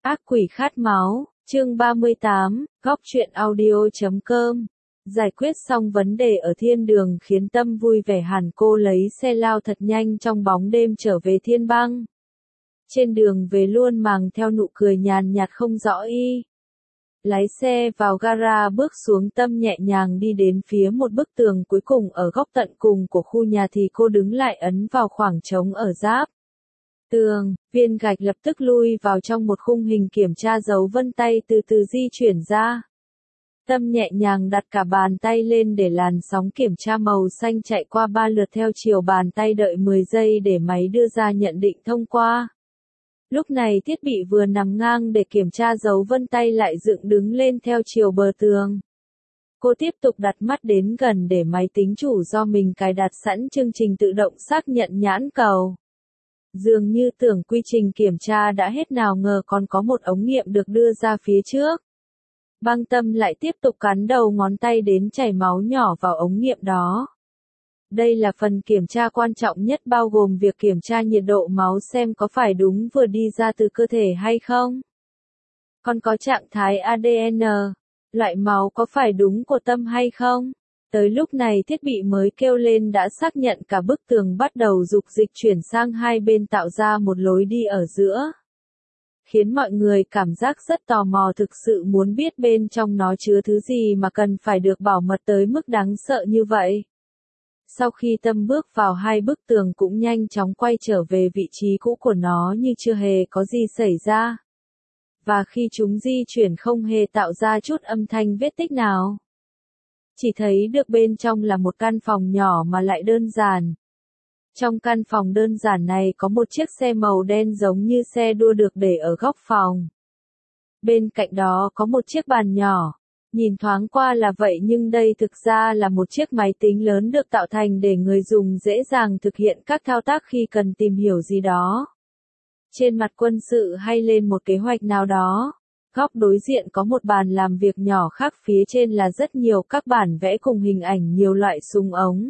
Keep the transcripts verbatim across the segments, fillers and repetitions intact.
Ác quỷ khát máu, chương ba mươi tám, góc truyện audio chấm com. Giải quyết xong vấn đề ở thiên đường khiến Tâm vui vẻ hẳn, cô lấy xe lao thật nhanh trong bóng đêm trở về Thiên Băng. Trên đường về luôn mang theo nụ cười nhàn nhạt không rõ ý. Lái xe vào gara bước xuống, Tâm nhẹ nhàng đi đến phía một bức tường cuối cùng ở góc tận cùng của khu nhà thì cô đứng lại ấn vào khoảng trống ở giáp tường, viên gạch lập tức lui vào trong một khung hình kiểm tra, dấu vân tay từ từ di chuyển ra. Tâm nhẹ nhàng đặt cả bàn tay lên để làn sóng kiểm tra màu xanh chạy qua ba lượt theo chiều bàn tay, đợi mười giây để máy đưa ra nhận định thông qua. Lúc này thiết bị vừa nằm ngang để kiểm tra dấu vân tay lại dựng đứng lên theo chiều bờ tường. Cô tiếp tục đặt mắt đến gần để máy tính chủ do mình cài đặt sẵn chương trình tự động xác nhận nhãn cầu. Dường như tưởng quy trình kiểm tra đã hết, nào ngờ còn có một ống nghiệm được đưa ra phía trước. Băng Tâm lại tiếp tục cắn đầu ngón tay đến chảy máu nhỏ vào ống nghiệm đó. Đây là phần kiểm tra quan trọng nhất, bao gồm việc kiểm tra nhiệt độ máu xem có phải đúng vừa đi ra từ cơ thể hay không. Còn có trạng thái a đê en, loại máu có phải đúng của Tâm hay không. Tới lúc này thiết bị mới kêu lên đã xác nhận, cả bức tường bắt đầu dục dịch chuyển sang hai bên tạo ra một lối đi ở giữa. Khiến mọi người cảm giác rất tò mò, thực sự muốn biết bên trong nó chứa thứ gì mà cần phải được bảo mật tới mức đáng sợ như vậy. Sau khi Tâm bước vào, hai bức tường cũng nhanh chóng quay trở về vị trí cũ của nó như chưa hề có gì xảy ra. Và khi chúng di chuyển không hề tạo ra chút âm thanh vết tích nào. Chỉ thấy được bên trong là một căn phòng nhỏ mà lại đơn giản. Trong căn phòng đơn giản này có một chiếc xe màu đen giống như xe đua được để ở góc phòng. Bên cạnh đó có một chiếc bàn nhỏ. Nhìn thoáng qua là vậy nhưng đây thực ra là một chiếc máy tính lớn được tạo thành để người dùng dễ dàng thực hiện các thao tác khi cần tìm hiểu gì đó. Trên mặt quân sự hay lên một kế hoạch nào đó. Góc đối diện có một bàn làm việc nhỏ khác, phía trên là rất nhiều các bản vẽ cùng hình ảnh nhiều loại súng ống.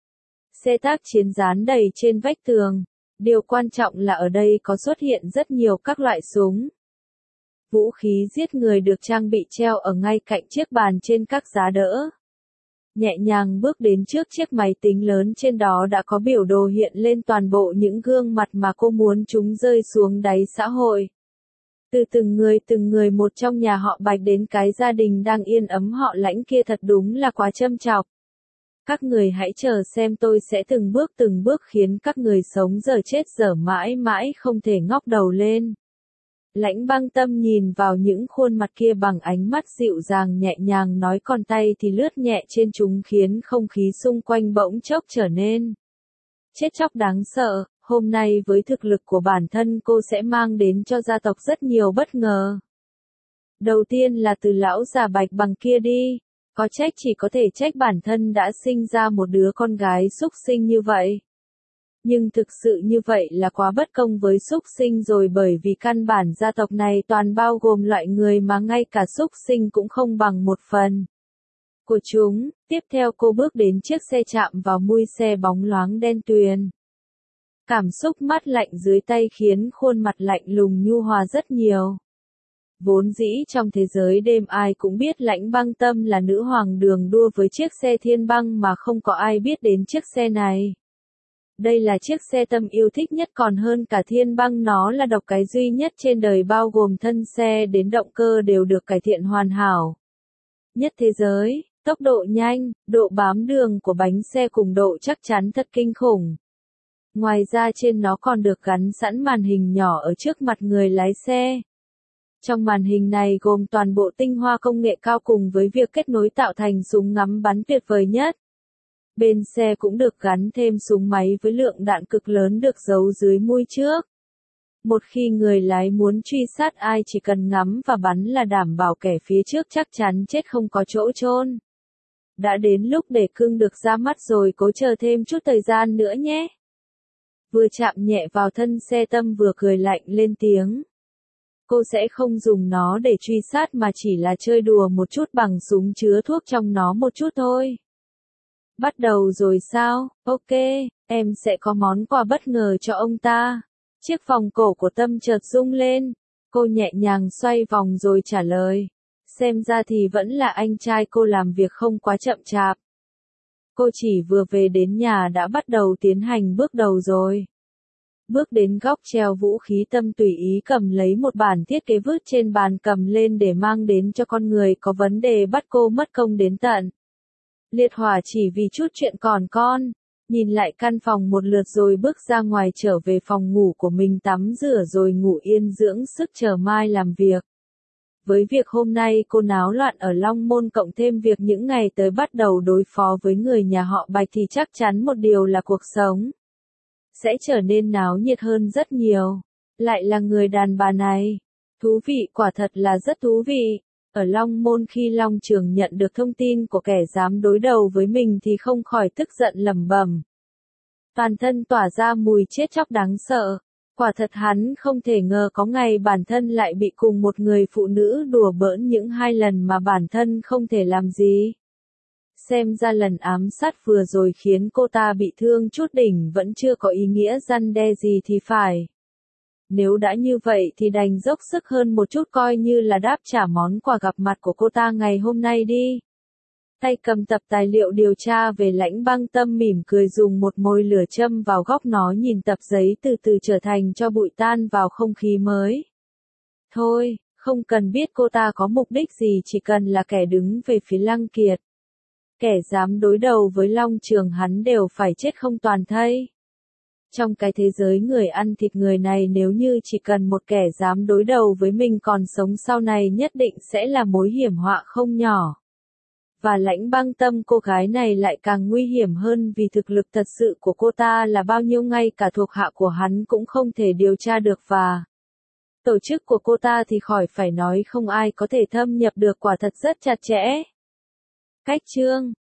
Xe tác chiến dán đầy trên vách tường. Điều quan trọng là ở đây có xuất hiện rất nhiều các loại súng. Vũ khí giết người được trang bị treo ở ngay cạnh chiếc bàn trên các giá đỡ. Nhẹ nhàng bước đến trước chiếc máy tính lớn, trên đó đã có biểu đồ hiện lên toàn bộ những gương mặt mà cô muốn chúng rơi xuống đáy xã hội. Từ từng người từng người một trong nhà họ Bạch đến cái gia đình đang yên ấm họ Lãnh kia, thật đúng là quá châm chọc. Các người hãy chờ xem, tôi sẽ từng bước từng bước khiến các người sống dở chết dở mãi mãi không thể ngóc đầu lên. Lãnh Băng Tâm nhìn vào những khuôn mặt kia bằng ánh mắt dịu dàng nhẹ nhàng nói, còn tay thì lướt nhẹ trên chúng khiến không khí xung quanh bỗng chốc trở nên chết chóc đáng sợ. Hôm nay với thực lực của bản thân cô sẽ mang đến cho gia tộc rất nhiều bất ngờ. Đầu tiên là từ lão già Bạch Bằng kia đi. Có trách chỉ có thể trách bản thân đã sinh ra một đứa con gái súc sinh như vậy. Nhưng thực sự như vậy là quá bất công với súc sinh rồi, bởi vì căn bản gia tộc này toàn bao gồm loại người mà ngay cả súc sinh cũng không bằng một phần của chúng. Tiếp theo cô bước đến chiếc xe, chạm vào mui xe bóng loáng đen tuyền. Cảm xúc mát lạnh dưới tay khiến khuôn mặt lạnh lùng nhu hòa rất nhiều. Vốn dĩ trong thế giới đêm ai cũng biết Lãnh Băng Tâm là nữ hoàng đường đua với chiếc xe Thiên Băng, mà không có ai biết đến chiếc xe này. Đây là chiếc xe Tâm yêu thích nhất, còn hơn cả Thiên Băng, nó là độc cái duy nhất trên đời, bao gồm thân xe đến động cơ đều được cải thiện hoàn hảo nhất thế giới. Tốc độ nhanh, độ bám đường của bánh xe cùng độ chắc chắn thật kinh khủng. Ngoài ra trên nó còn được gắn sẵn màn hình nhỏ ở trước mặt người lái xe. Trong màn hình này gồm toàn bộ tinh hoa công nghệ cao cùng với việc kết nối tạo thành súng ngắm bắn tuyệt vời nhất. Bên xe cũng được gắn thêm súng máy với lượng đạn cực lớn được giấu dưới mui trước. Một khi người lái muốn truy sát ai chỉ cần ngắm và bắn là đảm bảo kẻ phía trước chắc chắn chết không có chỗ chôn. Đã đến lúc để cưng được ra mắt rồi, cố chờ thêm chút thời gian nữa nhé. Vừa chạm nhẹ vào thân xe, Tâm vừa cười lạnh lên tiếng. Cô sẽ không dùng nó để truy sát mà chỉ là chơi đùa một chút bằng súng chứa thuốc trong nó một chút thôi. Bắt đầu rồi sao? Ok, em sẽ có món quà bất ngờ cho ông ta. Chiếc vòng cổ của Tâm chợt rung lên. Cô nhẹ nhàng xoay vòng rồi trả lời. Xem ra thì vẫn là anh trai cô làm việc không quá chậm chạp. Cô chỉ vừa về đến nhà đã bắt đầu tiến hành bước đầu rồi. Bước đến góc treo vũ khí Tâm tùy ý cầm lấy một bản thiết kế vứt trên bàn cầm lên để mang đến cho con người có vấn đề bắt cô mất công đến tận. Liệt hỏa chỉ vì chút chuyện còn con, nhìn lại căn phòng một lượt rồi bước ra ngoài trở về phòng ngủ của mình tắm rửa rồi ngủ yên dưỡng sức chờ mai làm việc. Với việc hôm nay cô náo loạn ở Long Môn cộng thêm việc những ngày tới bắt đầu đối phó với người nhà họ Bạch thì chắc chắn một điều là cuộc sống sẽ trở nên náo nhiệt hơn rất nhiều. Lại là người đàn bà này. Thú vị, quả thật là rất thú vị. Ở Long Môn khi Long Trường nhận được thông tin của kẻ dám đối đầu với mình thì không khỏi tức giận lẩm bẩm. Toàn thân tỏa ra mùi chết chóc đáng sợ. Quả thật hắn không thể ngờ có ngày bản thân lại bị cùng một người phụ nữ đùa bỡn những hai lần mà bản thân không thể làm gì. Xem ra lần ám sát vừa rồi khiến cô ta bị thương chút đỉnh vẫn chưa có ý nghĩa răn đe gì thì phải. Nếu đã như vậy thì đành dốc sức hơn một chút coi như là đáp trả món quà gặp mặt của cô ta ngày hôm nay đi. Tay cầm tập tài liệu điều tra về Lãnh Băng Tâm mỉm cười dùng một mồi lửa châm vào góc nó nhìn tập giấy từ từ trở thành cho bụi tan vào không khí mới. Thôi, không cần biết cô ta có mục đích gì chỉ cần là kẻ đứng về phía Lăng Kiệt. Kẻ dám đối đầu với Long Trường hắn đều phải chết không toàn thây. Trong cái thế giới người ăn thịt người này nếu như chỉ cần một kẻ dám đối đầu với mình còn sống sau này nhất định sẽ là mối hiểm họa không nhỏ. Và Lãnh Băng Tâm cô gái này lại càng nguy hiểm hơn vì thực lực thật sự của cô ta là bao nhiêu ngay cả thuộc hạ của hắn cũng không thể điều tra được và tổ chức của cô ta thì khỏi phải nói không ai có thể thâm nhập được quả thật rất chặt chẽ. Cách chương